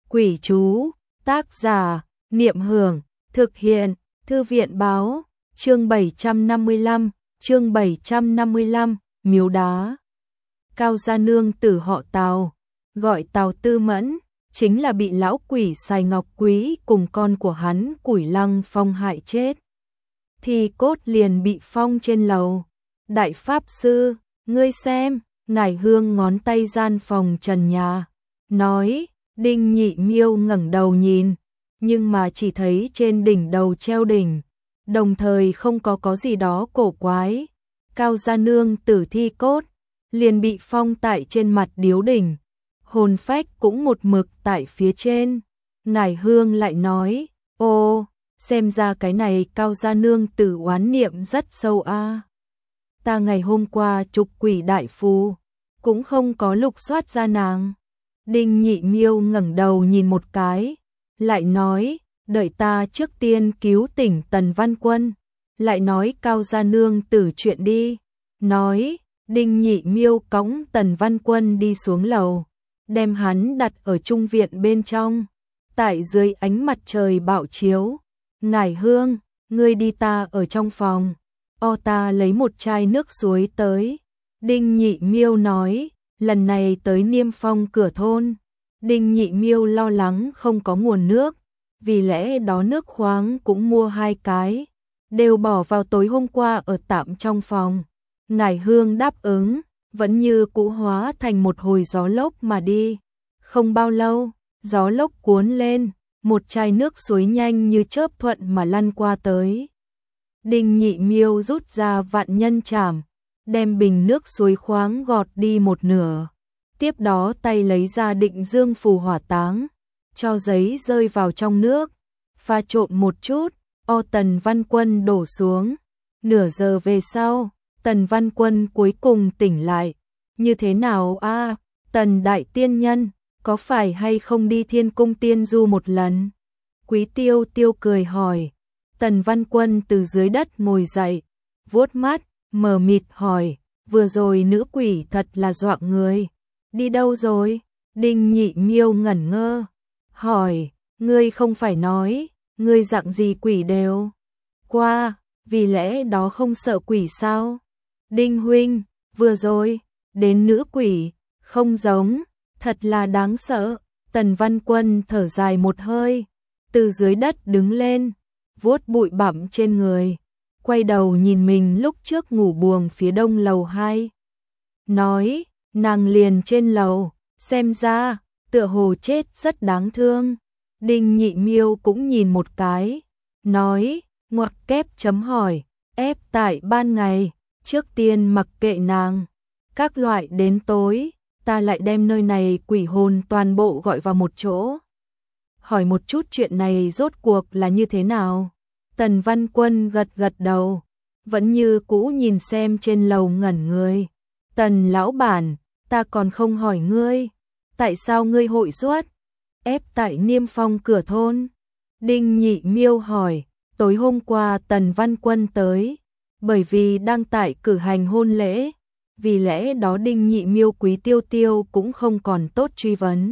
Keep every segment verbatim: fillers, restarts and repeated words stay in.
Quỷ chú, tác giả, Niệm Hưởng, thực hiện, Thư viện báo, chương bảy trăm năm mươi lăm, chương bảy trăm năm mươi lăm, miếu đá. Cao gia nương tử họ Tào, gọi Tào Tư Mẫn, chính là bị lão quỷ Sài Ngọc Quý cùng con của hắn Củi Lăng Phong hại chết. Thì cốt liền bị phong trên lầu. Đại Pháp Sư, ngươi xem, ngải hương ngón tay gian phòng trần nhà, nói. Đinh Nhị Miêu ngẩng đầu nhìn, nhưng mà chỉ thấy trên đỉnh đầu treo đỉnh, đồng thời không có có gì đó cổ quái. Cao gia nương tử thi cốt, liền bị phong tại trên mặt điếu đỉnh, hồn phách cũng một mực tại phía trên. Ngải hương lại nói, ô, xem ra cái này Cao gia nương tử oán niệm rất sâu a. À. Ta ngày hôm qua trục quỷ đại phù, cũng không có lục soát ra nàng. Đinh Nhị Miêu ngẩng đầu nhìn một cái, lại nói, đợi ta trước tiên cứu tỉnh Tần Văn Quân, lại nói Cao gia nương tử chuyện đi. Nói, Đinh Nhị Miêu cõng Tần Văn Quân đi xuống lầu, đem hắn đặt ở trung viện bên trong, tại dưới ánh mặt trời bạo chiếu. Ngải hương, ngươi đi, ta ở trong phòng, o ta lấy một chai nước suối tới. Đinh Nhị Miêu nói, lần này tới Niêm Phong cửa thôn, Đinh Nhị Miêu lo lắng không có nguồn nước, vì lẽ đó nước khoáng cũng mua hai cái, đều bỏ vào tối hôm qua ở tạm trong phòng. Ngải hương đáp ứng, vẫn như cũ hóa thành một hồi gió lốc mà đi. Không bao lâu, gió lốc cuốn lên, một chai nước suối nhanh như chớp thuận mà lăn qua tới. Đinh Nhị Miêu rút ra vạn nhân trảm, đem bình nước suối khoáng gọt đi một nửa. Tiếp đó tay lấy ra định dương phù hỏa táng, cho giấy rơi vào trong nước, pha trộn một chút, o Tần Văn Quân đổ xuống. Nửa giờ về sau, Tần Văn Quân cuối cùng tỉnh lại. Như thế nào a, à, Tần đại tiên nhân, có phải hay không đi Thiên Cung tiên du một lần? Quý Tiêu Tiêu cười hỏi. Tần Văn Quân từ dưới đất ngồi dậy, vuốt mắt, mờ mịt hỏi, vừa rồi nữ quỷ thật là dọa người. Đi đâu rồi? Đinh Nhị Miêu ngẩn ngơ, hỏi, ngươi không phải nói, ngươi dạng gì quỷ đều qua, vì lẽ đó không sợ quỷ sao? Đinh huynh, vừa rồi, đến nữ quỷ, không giống, thật là đáng sợ. Tần Văn Quân thở dài một hơi, từ dưới đất đứng lên, vuốt bụi bặm trên người, quay đầu nhìn mình lúc trước ngủ buồng phía đông lầu hai. Nói, nàng liền trên lầu, xem ra, tựa hồ chết rất đáng thương. Đinh Nhị Miêu cũng nhìn một cái, nói, ngoặc kép chấm hỏi, ép tại ban ngày, trước tiên mặc kệ nàng, các loại đến tối, ta lại đem nơi này quỷ hồn toàn bộ gọi vào một chỗ. Hỏi một chút chuyện này rốt cuộc là như thế nào? Tần Văn Quân gật gật đầu, vẫn như cũ nhìn xem trên lầu ngẩn người. Tần lão bản, ta còn không hỏi ngươi, tại sao ngươi hội xuất ép tại Niêm Phong cửa thôn? Đinh Nhị Miêu hỏi, tối hôm qua Tần Văn Quân tới, bởi vì đang tại cử hành hôn lễ, vì lẽ đó Đinh Nhị Miêu Quý Tiêu Tiêu cũng không còn tốt truy vấn.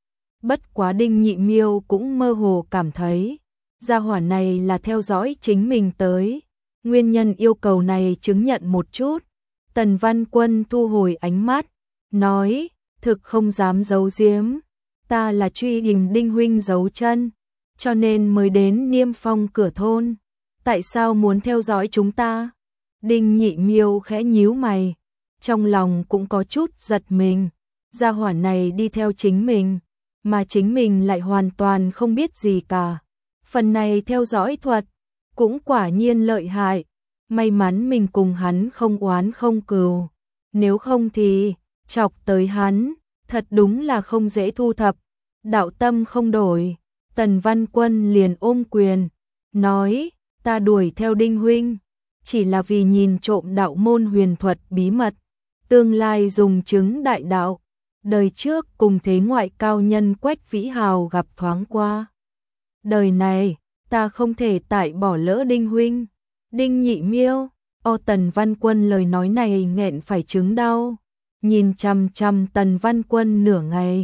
Bất quá Đinh Nhị Miêu cũng mơ hồ cảm thấy, gia hỏa này là theo dõi chính mình tới. Nguyên nhân yêu cầu này chứng nhận một chút. Tần Văn Quân thu hồi ánh mắt, nói, thực không dám giấu giếm, ta là truy tìm Đinh huynh giấu chân, cho nên mới đến Niêm Phong cửa thôn. Tại sao muốn theo dõi chúng ta? Đinh Nhị Miêu khẽ nhíu mày, trong lòng cũng có chút giật mình. Gia hỏa này đi theo chính mình, mà chính mình lại hoàn toàn không biết gì cả. Phần này theo dõi thuật cũng quả nhiên lợi hại. May mắn mình cùng hắn không oán không cừu, nếu không thì chọc tới hắn, thật đúng là không dễ thu thập. Đạo tâm không đổi, Tần Văn Quân liền ôm quyền, nói, ta đuổi theo Đinh huynh, chỉ là vì nhìn trộm đạo môn huyền thuật bí mật, tương lai dùng chứng đại đạo. Đời trước cùng thế ngoại cao nhân Quách Vĩ Hào gặp thoáng qua. Đời này, ta không thể tại bỏ lỡ Đinh huynh. Đinh Nhị Miêu, o Tần Văn Quân lời nói này nghẹn phải chứng đau, nhìn chằm chằm Tần Văn Quân nửa ngày,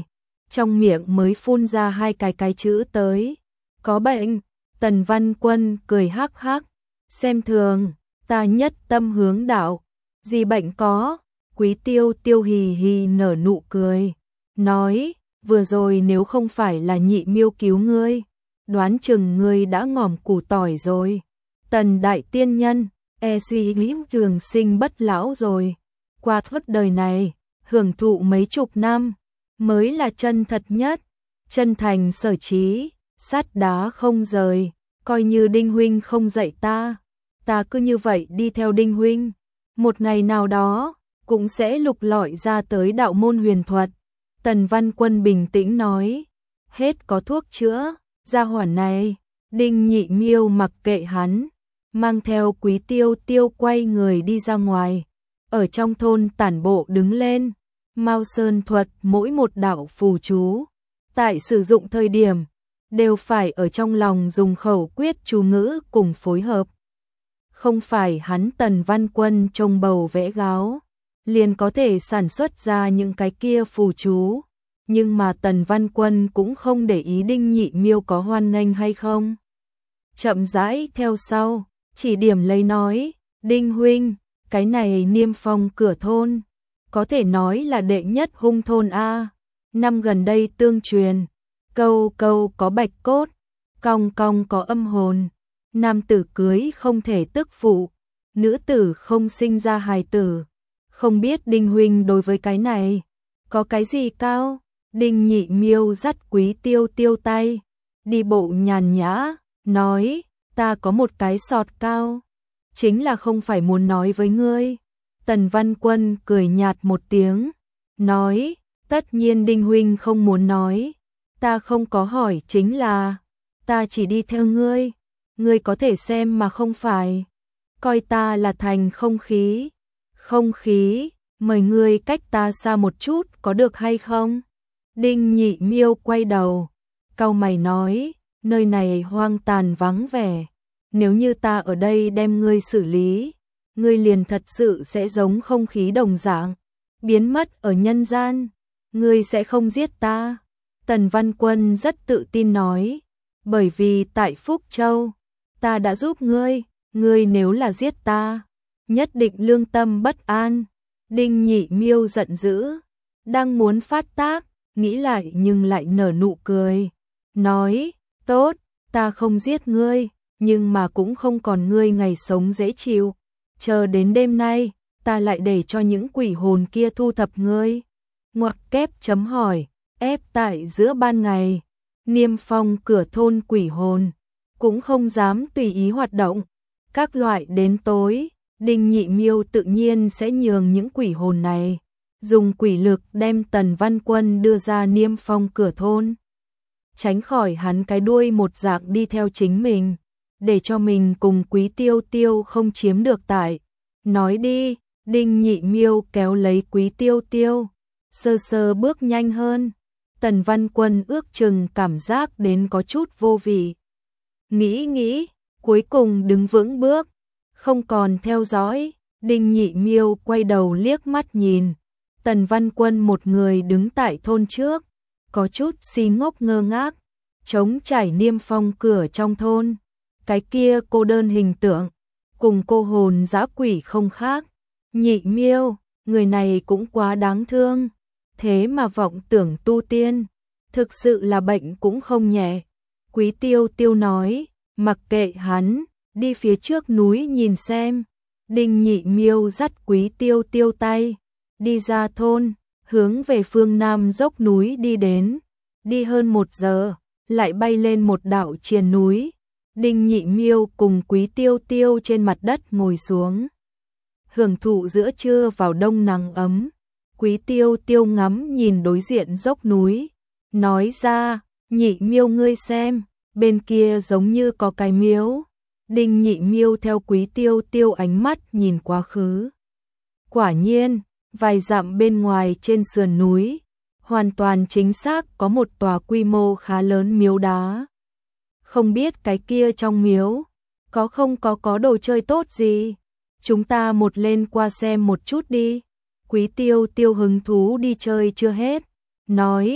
trong miệng mới phun ra hai cái cái chữ tới. Có bệnh, Tần Văn Quân cười hắc hắc, xem thường, ta nhất tâm hướng đạo, gì bệnh có, Quý Tiêu Tiêu hì hì nở nụ cười, nói, vừa rồi nếu không phải là Nhị Miêu cứu ngươi, đoán chừng ngươi đã ngòm củ tỏi rồi. Tần đại tiên nhân, e suy nghĩ trường sinh bất lão rồi, qua suốt đời này, hưởng thụ mấy chục năm, mới là chân thật nhất, chân thành sở trí, sắt đá không rời, coi như Đinh huynh không dạy ta, ta cứ như vậy đi theo Đinh huynh, một ngày nào đó, cũng sẽ lục lọi ra tới đạo môn huyền thuật. Tần Văn Quân bình tĩnh nói, hết có thuốc chữa, gia hỏa này, Đinh Nhị Miêu mặc kệ hắn, mang theo Quý Tiêu Tiêu quay người đi ra ngoài, ở trong thôn tản bộ đứng lên, Mao Sơn thuật mỗi một đạo phù chú, tại sử dụng thời điểm, đều phải ở trong lòng dùng khẩu quyết chú ngữ cùng phối hợp. Không phải hắn Tần Văn Quân trông bầu vẽ gáo, liền có thể sản xuất ra những cái kia phù chú, nhưng mà Tần Văn Quân cũng không để ý Đinh Nhị Miêu có hoan nghênh hay không. Chậm rãi theo sau, chỉ điểm lấy nói, Đinh huynh, cái này Niêm Phong cửa thôn, có thể nói là đệ nhất hung thôn A, năm gần đây tương truyền, câu câu có bạch cốt, cong cong có âm hồn, nam tử cưới không thể tức phụ, nữ tử không sinh ra hài tử. Không biết Đinh huynh đối với cái này, có cái gì cao? Đinh Nhị Miêu dắt Quý Tiêu Tiêu tay, đi bộ nhàn nhã, nói, ta có một cái sọt cao, chính là không phải muốn nói với ngươi. Tần Văn Quân cười nhạt một tiếng, nói, tất nhiên Đinh huynh không muốn nói, ta không có hỏi chính là, ta chỉ đi theo ngươi, ngươi có thể xem mà không phải, coi ta là thành không khí, không khí, mời ngươi cách ta xa một chút có được hay không? Đinh Nhị Miêu quay đầu, cau mày nói, nơi này hoang tàn vắng vẻ, nếu như ta ở đây đem ngươi xử lý, ngươi liền thật sự sẽ giống không khí đồng dạng, biến mất ở nhân gian, ngươi sẽ không giết ta. Tần Văn Quân rất tự tin nói, bởi vì tại Phúc Châu, ta đã giúp ngươi, ngươi nếu là giết ta, nhất định lương tâm bất an. Đinh Nhị Miêu giận dữ, đang muốn phát tác, nghĩ lại nhưng lại nở nụ cười, nói, tốt, ta không giết ngươi, nhưng mà cũng không còn ngươi ngày sống dễ chịu, chờ đến đêm nay, ta lại để cho những quỷ hồn kia thu thập ngươi. Ngoặc kép chấm hỏi, ép tại giữa ban ngày, Niêm Phong cửa thôn quỷ hồn, cũng không dám tùy ý hoạt động, các loại đến tối, Đinh Nhị Miêu tự nhiên sẽ nhường những quỷ hồn này, dùng quỷ lực đem Tần Văn Quân đưa ra Niêm Phong cửa thôn, tránh khỏi hắn cái đuôi một dạng đi theo chính mình, để cho mình cùng Quý Tiêu Tiêu không chiếm được tại. Nói đi, Đinh Nhị Miêu kéo lấy Quý Tiêu Tiêu, sơ sơ bước nhanh hơn. Tần Văn Quân ước chừng cảm giác đến có chút vô vị. Nghĩ nghĩ, cuối cùng đứng vững bước, không còn theo dõi. Đinh Nhị Miêu quay đầu liếc mắt nhìn, Tần Văn Quân một người đứng tại thôn trước, có chút si ngốc ngơ ngác, trống trải Niêm Phong cửa trong thôn, cái kia cô đơn hình tượng, cùng cô hồn dã quỷ không khác. Nhị Miêu, người này cũng quá đáng thương, thế mà vọng tưởng tu tiên, thực sự là bệnh cũng không nhẹ. Quý Tiêu Tiêu nói, mặc kệ hắn, đi phía trước núi nhìn xem. Đinh Nhị Miêu dắt Quý Tiêu Tiêu tay, đi ra thôn, hướng về phương nam dốc núi đi đến. Đi hơn một giờ, lại bay lên một đạo triền núi. Đinh Nhị Miêu cùng Quý Tiêu Tiêu trên mặt đất ngồi xuống, hưởng thụ giữa trưa vào đông nắng ấm. Quý Tiêu Tiêu ngắm nhìn đối diện dốc núi, nói ra, Nhị Miêu ngươi xem, bên kia giống như có cái miếu. Đinh Nhị Miêu theo Quý Tiêu Tiêu ánh mắt nhìn quá khứ. Quả nhiên, vài dặm bên ngoài trên sườn núi, hoàn toàn chính xác có một tòa quy mô khá lớn miếu đá. Không biết cái kia trong miếu, có không có có đồ chơi tốt gì? Chúng ta một lên qua xem một chút đi. Quý Tiêu Tiêu hứng thú đi chơi chưa hết, nói,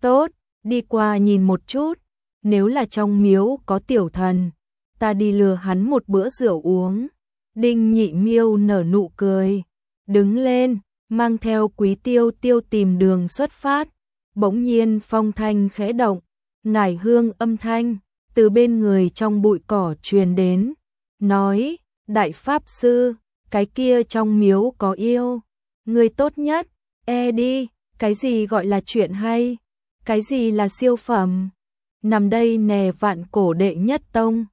Tốt, đi qua nhìn một chút, nếu là trong miếu có tiểu thần, ta đi lừa hắn một bữa rượu uống. Đinh Nhị Miêu nở nụ cười, đứng lên, mang theo Quý Tiêu Tiêu tìm đường xuất phát. Bỗng nhiên phong thanh khẽ động, ngải hương âm thanh từ bên người trong bụi cỏ truyền đến, nói: "Đại pháp sư, cái kia trong miếu có yêu, người tốt nhất e đi, cái gì gọi là chuyện hay, cái gì là siêu phẩm. Nằm đây nè, vạn cổ đệ nhất tông,